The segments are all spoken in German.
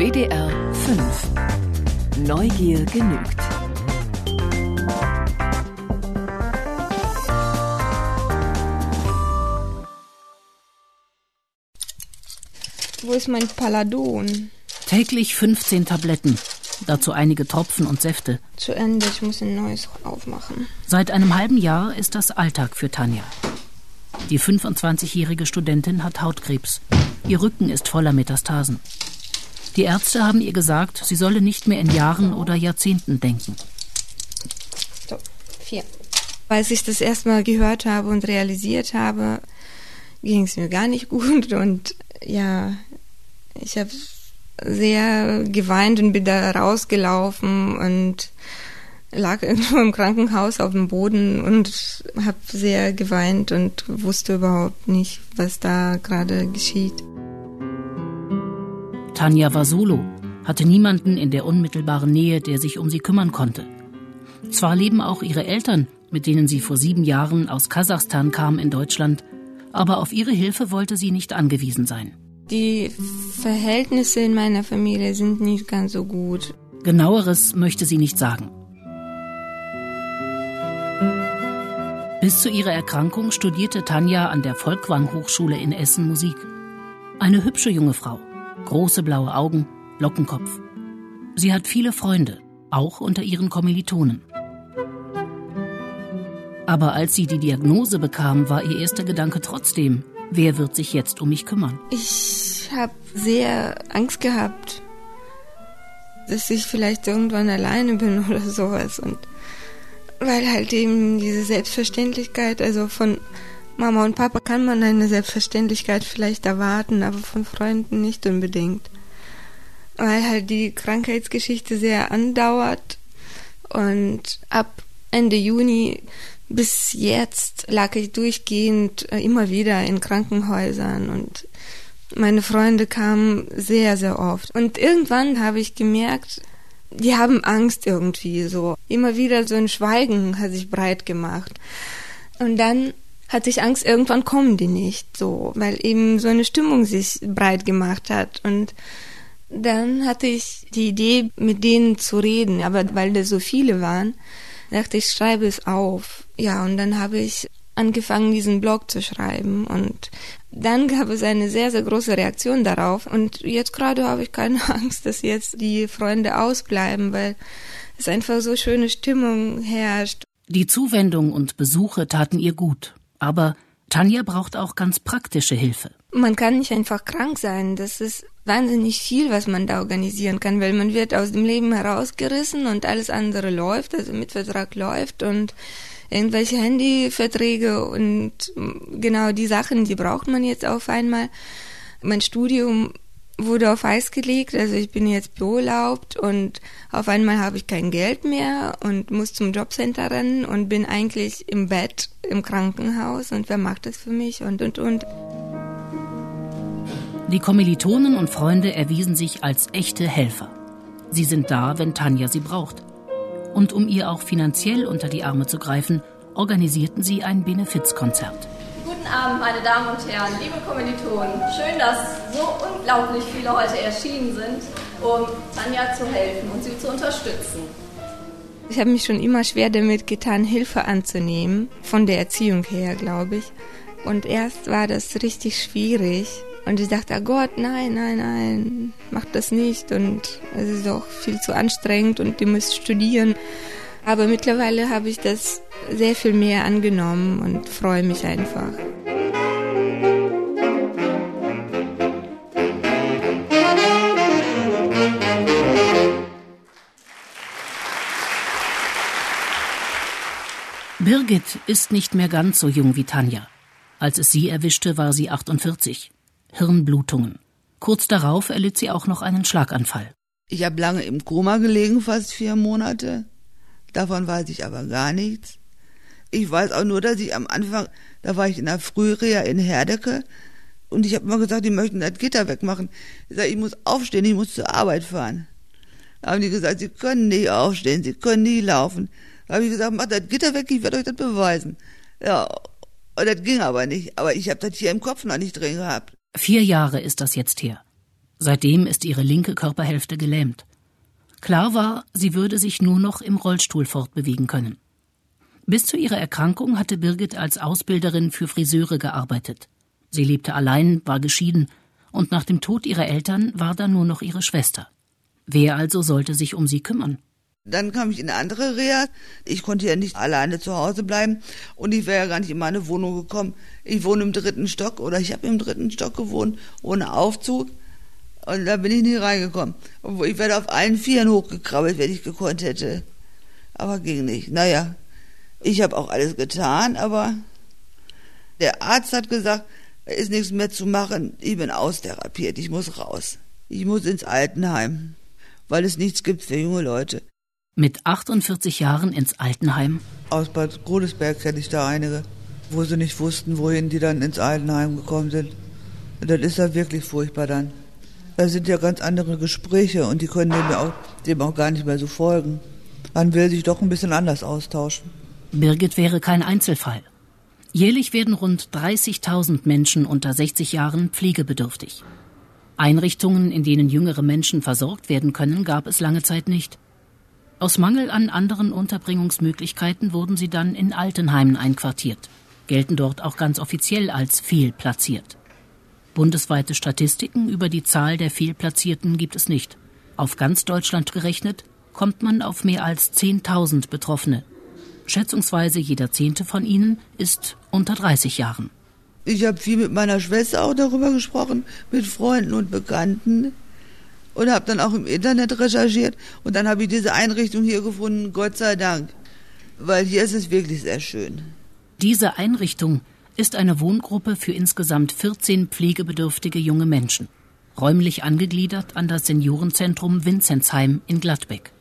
WDR 5. Neugier genügt. Wo ist mein Paladon? Täglich 15 Tabletten, dazu einige Tropfen und Säfte. Zu Ende, ich muss ein neues aufmachen. Seit einem halben Jahr ist das Alltag für Tanja. Die 25-jährige Studentin hat Hautkrebs. Ihr Rücken ist voller Metastasen. Die Ärzte haben ihr gesagt, sie solle nicht mehr in Jahren oder Jahrzehnten denken. So, 4. Als ich das erstmal gehört habe und realisiert habe, ging es mir gar nicht gut. Und ja, ich habe sehr geweint und bin da rausgelaufen und lag irgendwo im Krankenhaus auf dem Boden und habe sehr geweint und wusste überhaupt nicht, was da gerade geschieht. Tanja war solo, hatte niemanden in der unmittelbaren Nähe, der sich um sie kümmern konnte. Zwar leben auch ihre Eltern, mit denen sie vor 7 Jahren aus Kasachstan kam, in Deutschland, aber auf ihre Hilfe wollte sie nicht angewiesen sein. Die Verhältnisse in meiner Familie sind nicht ganz so gut. Genaueres möchte sie nicht sagen. Bis zu ihrer Erkrankung studierte Tanja an der Folkwang-Hochschule in Essen Musik. Eine hübsche junge Frau, große blaue Augen, Lockenkopf. Sie hat viele Freunde, auch unter ihren Kommilitonen. Aber als sie die Diagnose bekam, war ihr erster Gedanke trotzdem: Wer wird sich jetzt um mich kümmern? Ich habe sehr Angst gehabt, dass ich vielleicht irgendwann alleine bin oder sowas. Und weil halt eben diese Selbstverständlichkeit, also von Mama und Papa kann man eine Selbstverständlichkeit vielleicht erwarten, aber von Freunden nicht unbedingt. Weil halt die Krankheitsgeschichte sehr andauert und ab Ende Juni bis jetzt lag ich durchgehend immer wieder in Krankenhäusern und meine Freunde kamen sehr, sehr oft. Und irgendwann habe ich gemerkt, die haben Angst irgendwie so. Immer wieder so ein Schweigen hat sich breit gemacht. Und dann hatte ich Angst, irgendwann kommen die nicht, so, weil eben so eine Stimmung sich breit gemacht hat. Und dann hatte ich die Idee, mit denen zu reden, aber weil da so viele waren, dachte ich, schreibe es auf. Ja, und dann habe ich angefangen, diesen Blog zu schreiben und dann gab es eine sehr, sehr große Reaktion darauf und jetzt gerade habe ich keine Angst, dass jetzt die Freunde ausbleiben, weil es einfach so schöne Stimmung herrscht. Die Zuwendung und Besuche taten ihr gut, aber Tanja braucht auch ganz praktische Hilfe. Man kann nicht einfach krank sein, das ist wahnsinnig viel, was man da organisieren kann, weil man wird aus dem Leben herausgerissen und alles andere läuft, also Mietvertrag läuft und irgendwelche Handyverträge und genau die Sachen, die braucht man jetzt auf einmal. Mein Studium wurde auf Eis gelegt, also ich bin jetzt beurlaubt und auf einmal habe ich kein Geld mehr und muss zum Jobcenter rennen und bin eigentlich im Bett im Krankenhaus und wer macht das für mich und. Die Kommilitonen und Freunde erwiesen sich als echte Helfer. Sie sind da, wenn Tanja sie braucht. Und um ihr auch finanziell unter die Arme zu greifen, organisierten sie ein Benefizkonzert. Guten Abend, meine Damen und Herren, liebe Kommilitonen. Schön, dass so unglaublich viele heute erschienen sind, um Tanja zu helfen und sie zu unterstützen. Ich habe mich schon immer schwer damit getan, Hilfe anzunehmen, von der Erziehung her, glaube ich. Und erst war das richtig schwierig. Und ich dachte, oh Gott, nein, mach das nicht. Und es ist auch viel zu anstrengend und ihr müsst studieren. Aber mittlerweile habe ich das sehr viel mehr angenommen und freue mich einfach. Birgit ist nicht mehr ganz so jung wie Tanja. Als es sie erwischte, war sie 48. Hirnblutungen. Kurz darauf erlitt sie auch noch einen Schlaganfall. Ich habe lange im Koma gelegen, fast 4 Monate. Davon weiß ich aber gar nichts. Ich weiß auch nur, dass ich am Anfang, da war ich in der Frühreha in Herdecke und ich habe immer gesagt, die möchten das Gitter wegmachen. Ich sage, ich muss aufstehen, ich muss zur Arbeit fahren. Da haben die gesagt, sie können nicht aufstehen, sie können nie laufen. Da habe ich gesagt, macht das Gitter weg, ich werde euch das beweisen. Ja, und das ging aber nicht. Aber ich habe das hier im Kopf noch nicht drin gehabt. 4 Jahre ist das jetzt her. Seitdem ist ihre linke Körperhälfte gelähmt. Klar war, sie würde sich nur noch im Rollstuhl fortbewegen können. Bis zu ihrer Erkrankung hatte Birgit als Ausbilderin für Friseure gearbeitet. Sie lebte allein, war geschieden, und nach dem Tod ihrer Eltern war da nur noch ihre Schwester. Wer also sollte sich um sie kümmern? Dann kam ich in eine andere Reha. Ich konnte ja nicht alleine zu Hause bleiben und ich wäre ja gar nicht in meine Wohnung gekommen. Ich wohne im 3. Stock oder ich habe im 3. Stock gewohnt, ohne Aufzug. Und da bin ich nie reingekommen. Ich werde auf allen Vieren hochgekrabbelt, wenn ich gekonnt hätte. Aber ging nicht. Naja, ich habe auch alles getan, aber der Arzt hat gesagt, da ist nichts mehr zu machen. Ich bin austherapiert, ich muss raus. Ich muss ins Altenheim, weil es nichts gibt für junge Leute. Mit 48 Jahren ins Altenheim? Aus Bad Godesberg kenne ich da einige, wo sie nicht wussten, wohin die dann ins Altenheim gekommen sind. Und das ist ja wirklich furchtbar dann. Da sind ja ganz andere Gespräche und die können dem auch gar nicht mehr so folgen. Man will sich doch ein bisschen anders austauschen. Birgit wäre kein Einzelfall. Jährlich werden rund 30.000 Menschen unter 60 Jahren pflegebedürftig. Einrichtungen, in denen jüngere Menschen versorgt werden können, gab es lange Zeit nicht. Aus Mangel an anderen Unterbringungsmöglichkeiten wurden sie dann in Altenheimen einquartiert, gelten dort auch ganz offiziell als fehlplatziert. Bundesweite Statistiken über die Zahl der Fehlplatzierten gibt es nicht. Auf ganz Deutschland gerechnet kommt man auf mehr als 10.000 Betroffene. Schätzungsweise jeder 10. von ihnen ist unter 30 Jahren. Ich habe viel mit meiner Schwester auch darüber gesprochen, mit Freunden und Bekannten und habe dann auch im Internet recherchiert und dann habe ich diese Einrichtung hier gefunden, Gott sei Dank, weil hier ist es wirklich sehr schön. Diese Einrichtung ist eine Wohngruppe für insgesamt 14 pflegebedürftige junge Menschen, räumlich angegliedert an das Seniorenzentrum Vinzenzheim in Gladbeck.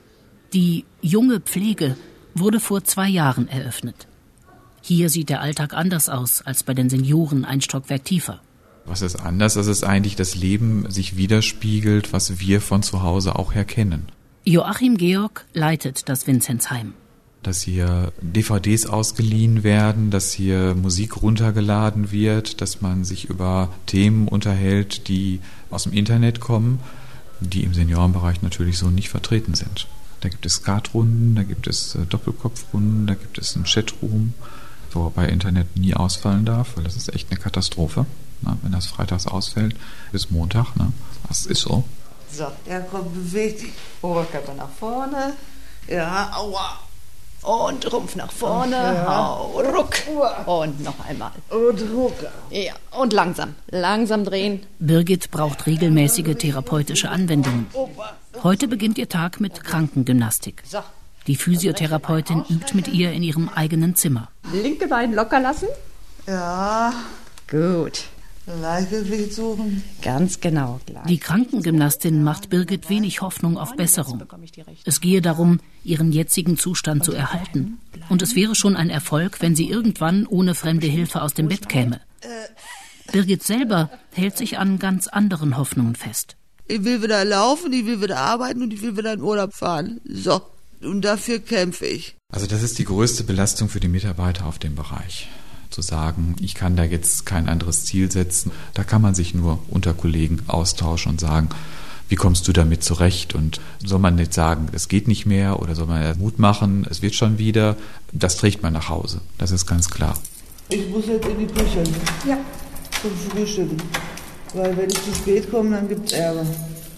Die junge Pflege wurde vor 2 Jahren eröffnet. Hier sieht der Alltag anders aus als bei den Senioren ein Stockwerk tiefer. Was ist anders? Das ist eigentlich das Leben sich widerspiegelt, was wir von zu Hause auch her kennen. Joachim Georg leitet das Vinzenzheim. Dass hier DVDs ausgeliehen werden, dass hier Musik runtergeladen wird, dass man sich über Themen unterhält, die aus dem Internet kommen, die im Seniorenbereich natürlich so nicht vertreten sind. Da gibt es Skatrunden, da gibt es Doppelkopfrunden, da gibt es einen Chatroom, wobei Internet nie ausfallen darf, weil das ist echt eine Katastrophe. Na, wenn das freitags ausfällt, bis Montag, ne? Das ist so. So, ja, komm, beweg dich. Oberkörper nach vorne. Ja, aua. Und Rumpf nach vorne. Ja. Ruck. Und noch einmal. Und ruck. Ja, und langsam. Langsam drehen. Birgit braucht regelmäßige therapeutische Anwendungen. Heute beginnt ihr Tag mit Krankengymnastik. Die Physiotherapeutin übt mit ihr in ihrem eigenen Zimmer. Linke Bein locker lassen. Ja. Gut. Gleichgewicht suchen. Ganz genau. Die Krankengymnastin macht Birgit wenig Hoffnung auf Besserung. Es gehe darum, ihren jetzigen Zustand zu erhalten. Und es wäre schon ein Erfolg, wenn sie irgendwann ohne fremde Hilfe aus dem Bett käme. Birgit selber hält sich an ganz anderen Hoffnungen fest. Ich will wieder laufen, ich will wieder arbeiten und ich will wieder in Urlaub fahren. So, und dafür kämpfe ich. Also das ist die größte Belastung für die Mitarbeiter auf dem Bereich. Zu sagen, ich kann da jetzt kein anderes Ziel setzen. Da kann man sich nur unter Kollegen austauschen und sagen, wie kommst du damit zurecht? Und soll man nicht sagen, es geht nicht mehr oder soll man Mut machen, es wird schon wieder. Das trägt man nach Hause, das ist ganz klar. Ich muss jetzt in die Küche. Ja. Zum Frühstücken. Weil wenn ich zu spät komme, dann gibt's Ärger.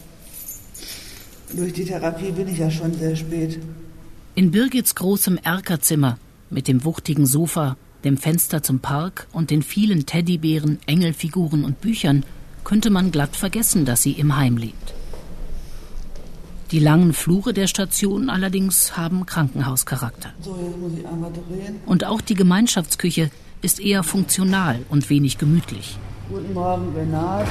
Durch die Therapie bin ich ja schon sehr spät. In Birgits großem Erkerzimmer mit dem wuchtigen Sofa, dem Fenster zum Park und den vielen Teddybären, Engelfiguren und Büchern könnte man glatt vergessen, dass sie im Heim lebt. Die langen Flure der Station allerdings haben Krankenhauscharakter. So, jetzt muss ich einmal drehen. Und auch die Gemeinschaftsküche ist eher funktional und wenig gemütlich. Guten Morgen, Renate.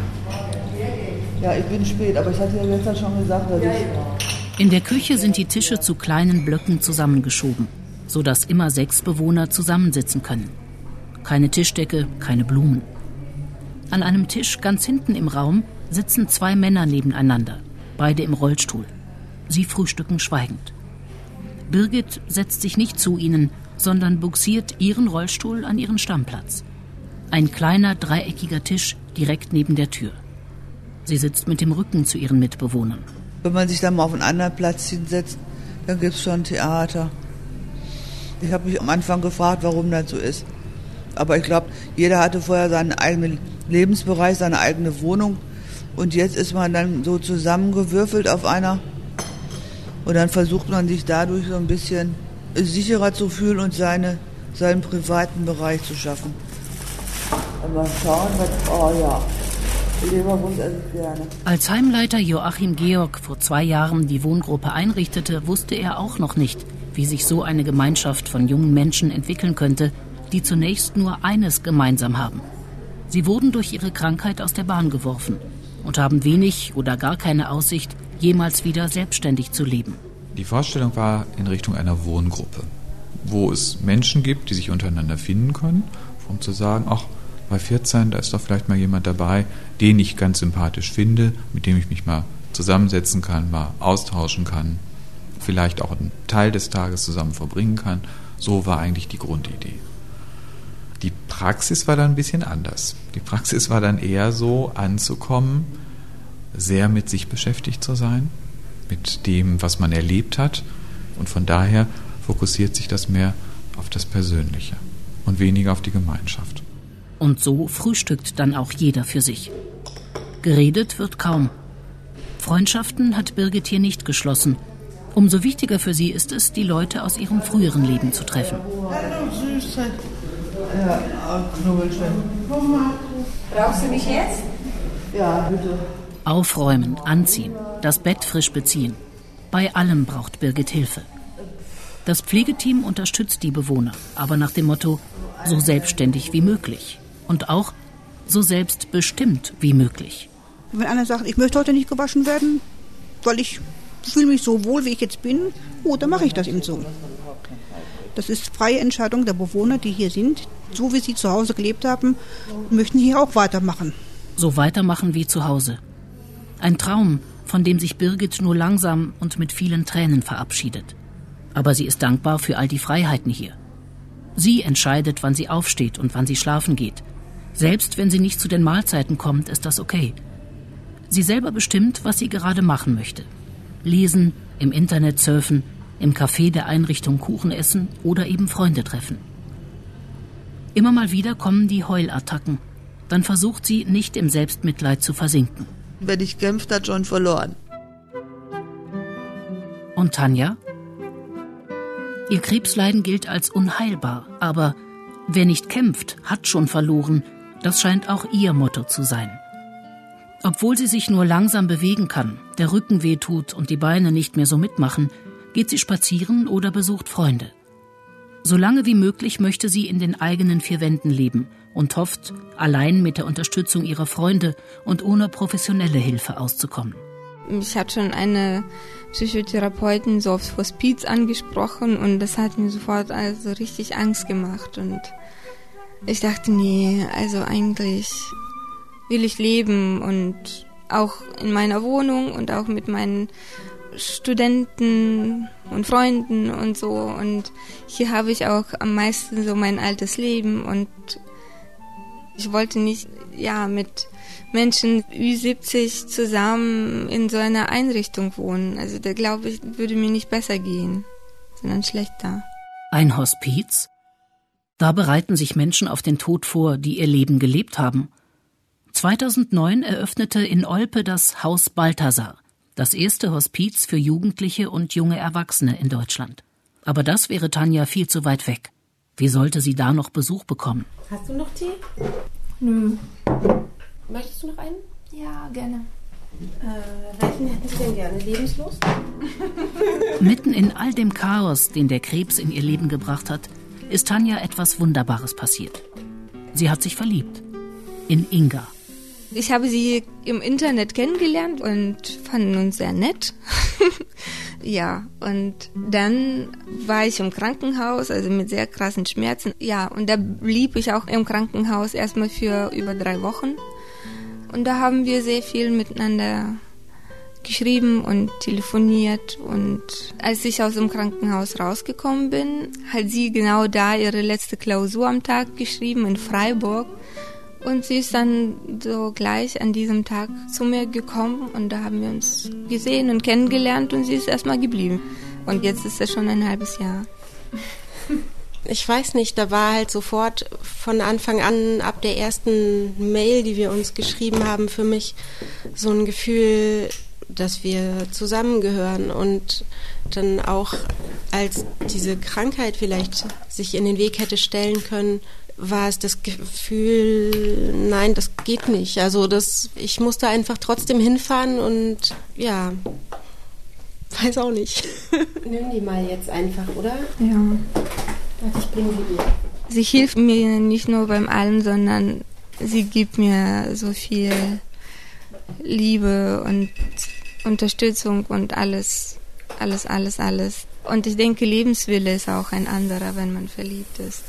Ja, ich bin spät, aber ich hatte ja gestern schon gesagt, dass ich... In der Küche sind die Tische zu kleinen Blöcken zusammengeschoben, sodass immer 6 Bewohner zusammensitzen können. Keine Tischdecke, keine Blumen. An einem Tisch ganz hinten im Raum sitzen 2 Männer nebeneinander, beide im Rollstuhl. Sie frühstücken schweigend. Birgit setzt sich nicht zu ihnen, sondern bugsiert ihren Rollstuhl an ihren Stammplatz. Ein kleiner, dreieckiger Tisch direkt neben der Tür. Sie sitzt mit dem Rücken zu ihren Mitbewohnern. Wenn man sich dann mal auf einen anderen Platz hinsetzt, dann gibt es schon Theater. Ich habe mich am Anfang gefragt, warum das so ist. Aber ich glaube, jeder hatte vorher seinen eigenen Lebensbereich, seine eigene Wohnung. Und jetzt ist man dann so zusammengewürfelt auf einer. Und dann versucht man sich dadurch so ein bisschen sicherer zu fühlen und seinen privaten Bereich zu schaffen. Und mal schauen, Leberwurst esse ich gerne. Als Heimleiter Joachim Georg vor 2 Jahren die Wohngruppe einrichtete, wusste er auch noch nicht, wie sich so eine Gemeinschaft von jungen Menschen entwickeln könnte, die zunächst nur eines gemeinsam haben. Sie wurden durch ihre Krankheit aus der Bahn geworfen und haben wenig oder gar keine Aussicht, jemals wieder selbstständig zu leben. Die Vorstellung war in Richtung einer Wohngruppe, wo es Menschen gibt, die sich untereinander finden können, um zu sagen, ach, bei 14, da ist doch vielleicht mal jemand dabei, den ich ganz sympathisch finde, mit dem ich mich mal zusammensetzen kann, mal austauschen kann, vielleicht auch einen Teil des Tages zusammen verbringen kann. So war eigentlich die Grundidee. Die Praxis war dann ein bisschen anders. Die Praxis war dann eher so, anzukommen, sehr mit sich beschäftigt zu sein, mit dem, was man erlebt hat. Und von daher fokussiert sich das mehr auf das Persönliche und weniger auf die Gemeinschaft. Und so frühstückt dann auch jeder für sich. Geredet wird kaum. Freundschaften hat Birgit hier nicht geschlossen. Umso wichtiger für sie ist es, die Leute aus ihrem früheren Leben zu treffen. Hallo, Süßheit. Ja, Knubbelchen. Brauchst du mich jetzt? Ja, bitte. Aufräumen, anziehen, das Bett frisch beziehen. Bei allem braucht Birgit Hilfe. Das Pflegeteam unterstützt die Bewohner, aber nach dem Motto, so selbstständig wie möglich. Und auch so selbstbestimmt wie möglich. Wenn einer sagt, ich möchte heute nicht gewaschen werden, weil ich fühle mich so wohl, wie ich jetzt bin, dann mache ich das eben so. Das ist freie Entscheidung der Bewohner, die hier sind. So wie sie zu Hause gelebt haben, möchten hier auch weitermachen. So weitermachen wie zu Hause. Ein Traum, von dem sich Birgit nur langsam und mit vielen Tränen verabschiedet. Aber sie ist dankbar für all die Freiheiten hier. Sie entscheidet, wann sie aufsteht und wann sie schlafen geht. Selbst wenn sie nicht zu den Mahlzeiten kommt, ist das okay. Sie selber bestimmt, was sie gerade machen möchte. Lesen, im Internet surfen, im Café der Einrichtung Kuchen essen oder eben Freunde treffen. Immer mal wieder kommen die Heulattacken. Dann versucht sie, nicht im Selbstmitleid zu versinken. Wer nicht kämpft, hat schon verloren. Und Tanja? Ihr Krebsleiden gilt als unheilbar, aber wer nicht kämpft, hat schon verloren. Das scheint auch ihr Motto zu sein. Obwohl sie sich nur langsam bewegen kann, der Rücken wehtut und die Beine nicht mehr so mitmachen, geht sie spazieren oder besucht Freunde. So lange wie möglich möchte sie in den eigenen 4 Wänden leben und hofft, allein mit der Unterstützung ihrer Freunde und ohne professionelle Hilfe auszukommen. Mich hat schon eine Psychotherapeutin so aufs Hospiz angesprochen und das hat mir sofort also richtig Angst gemacht. Und ich dachte, nee, also eigentlich will ich leben und auch in meiner Wohnung und auch mit meinen Studenten und Freunden und so. Und hier habe ich auch am meisten so mein altes Leben und ich wollte nicht mit Menschen Ü70 zusammen in so einer Einrichtung wohnen. Also da glaube ich, würde mir nicht besser gehen, sondern schlechter. Ein Hospiz? Da bereiten sich Menschen auf den Tod vor, die ihr Leben gelebt haben. 2009 eröffnete in Olpe das Haus Balthasar, das erste Hospiz für Jugendliche und junge Erwachsene in Deutschland. Aber das wäre Tanja viel zu weit weg. Wie sollte sie da noch Besuch bekommen? Hast du noch Tee? Nö. Möchtest du noch einen? Ja, gerne. Welchen hätten Sie denn gerne? Lebenslust? Mitten in all dem Chaos, den der Krebs in ihr Leben gebracht hat, ist Tanja etwas Wunderbares passiert. Sie hat sich verliebt. In Inga. Ich habe sie im Internet kennengelernt und fanden uns sehr nett. Ja, und dann war ich im Krankenhaus, also mit sehr krassen Schmerzen. Ja, und da blieb ich auch im Krankenhaus erstmal für über 3 Wochen. Und da haben wir sehr viel miteinander geschrieben und telefoniert. Und als ich aus dem Krankenhaus rausgekommen bin, hat sie genau da ihre letzte Klausur am Tag geschrieben in Freiburg. Und sie ist dann so gleich an diesem Tag zu mir gekommen und da haben wir uns gesehen und kennengelernt und sie ist erstmal geblieben. Und jetzt ist es schon ein halbes Jahr. Ich weiß nicht, da war halt sofort von Anfang an, ab der ersten Mail, die wir uns geschrieben haben, für mich so ein Gefühl, dass wir zusammengehören. Und dann auch, als diese Krankheit vielleicht sich in den Weg hätte stellen können, war es das Gefühl, nein, das geht nicht. Also ich musste einfach trotzdem hinfahren und ja, weiß auch nicht. Nimm die mal jetzt einfach, oder? Ja. Ich bringe sie dir. Sie hilft mir nicht nur beim Allem, sondern sie gibt mir so viel Liebe und Unterstützung und alles. Und ich denke, Lebenswille ist auch ein anderer, wenn man verliebt ist.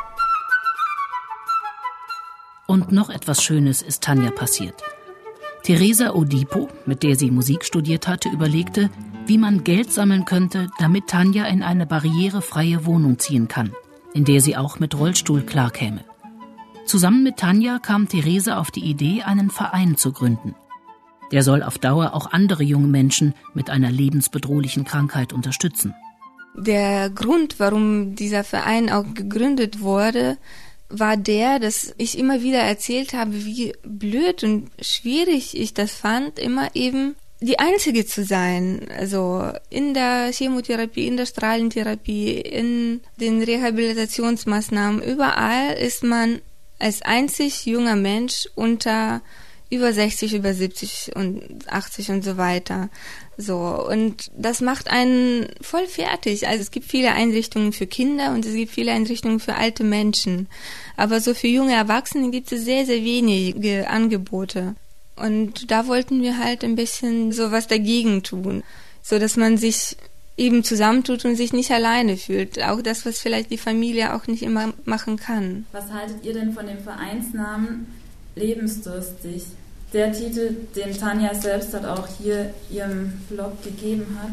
Und noch etwas Schönes ist Tanja passiert. Teresa Odipo, mit der sie Musik studiert hatte, überlegte, wie man Geld sammeln könnte, damit Tanja in eine barrierefreie Wohnung ziehen kann, in der sie auch mit Rollstuhl klarkäme. Zusammen mit Tanja kam Teresa auf die Idee, einen Verein zu gründen. Der soll auf Dauer auch andere junge Menschen mit einer lebensbedrohlichen Krankheit unterstützen. Der Grund, warum dieser Verein auch gegründet wurde, war dass ich immer wieder erzählt habe, wie blöd und schwierig ich das fand, immer eben die Einzige zu sein. Also in der Chemotherapie, in der Strahlentherapie, in den Rehabilitationsmaßnahmen, überall ist man als einzig junger Mensch unter über 60, über 70 und 80 und so weiter. So, und das macht einen voll fertig. Also es gibt viele Einrichtungen für Kinder und es gibt viele Einrichtungen für alte Menschen. Aber so für junge Erwachsene gibt es sehr, sehr wenige Angebote. Und da wollten wir halt ein bisschen so was dagegen tun, so dass man sich eben zusammentut und sich nicht alleine fühlt. Auch das, was vielleicht die Familie auch nicht immer machen kann. Was haltet ihr denn von dem Vereinsnamen Lebensdurstig? Der Titel, den Tanja selbst hat auch hier ihrem Blog gegeben hat.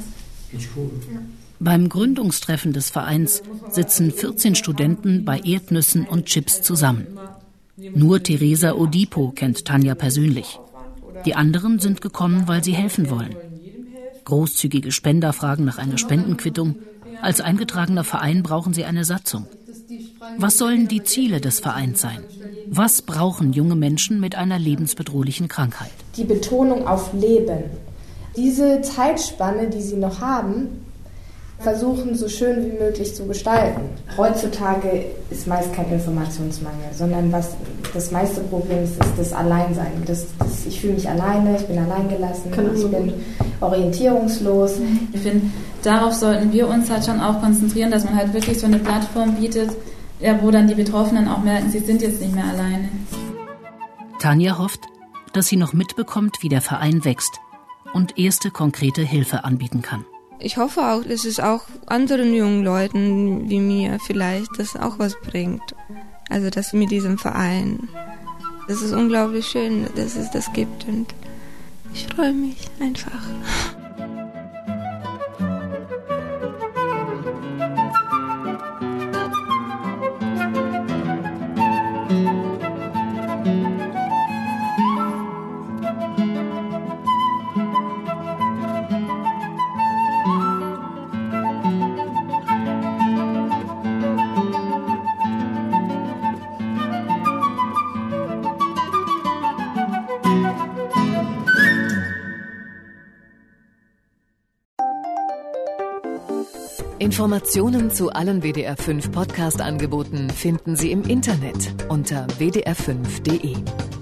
Beim Gründungstreffen des Vereins sitzen 14 Studenten bei Erdnüssen und Chips zusammen. Nur Teresa Odipo kennt Tanja persönlich. Die anderen sind gekommen, weil sie helfen wollen. Großzügige Spender fragen nach einer Spendenquittung. Als eingetragener Verein brauchen sie eine Satzung. Was sollen die Ziele des Vereins sein? Was brauchen junge Menschen mit einer lebensbedrohlichen Krankheit? Die Betonung auf Leben. Diese Zeitspanne, die sie noch haben, versuchen so schön wie möglich zu gestalten. Heutzutage ist meist kein Informationsmangel, sondern was das meiste Problem ist das Alleinsein. Ich fühle mich alleine, ich bin alleingelassen, ich bin orientierungslos. Ich finde, darauf sollten wir uns halt schon auch konzentrieren, dass man halt wirklich so eine Plattform bietet, ja, wo dann die Betroffenen auch merken, sie sind jetzt nicht mehr alleine. Tanja hofft, dass sie noch mitbekommt, wie der Verein wächst und erste konkrete Hilfe anbieten kann. Ich hoffe auch, dass es auch anderen jungen Leuten wie mir vielleicht das auch was bringt. Also das mit diesem Verein. Das ist unglaublich schön, dass es das gibt und ich freue mich einfach. Informationen zu allen WDR 5 Podcast-Angeboten finden Sie im Internet unter wdr5.de.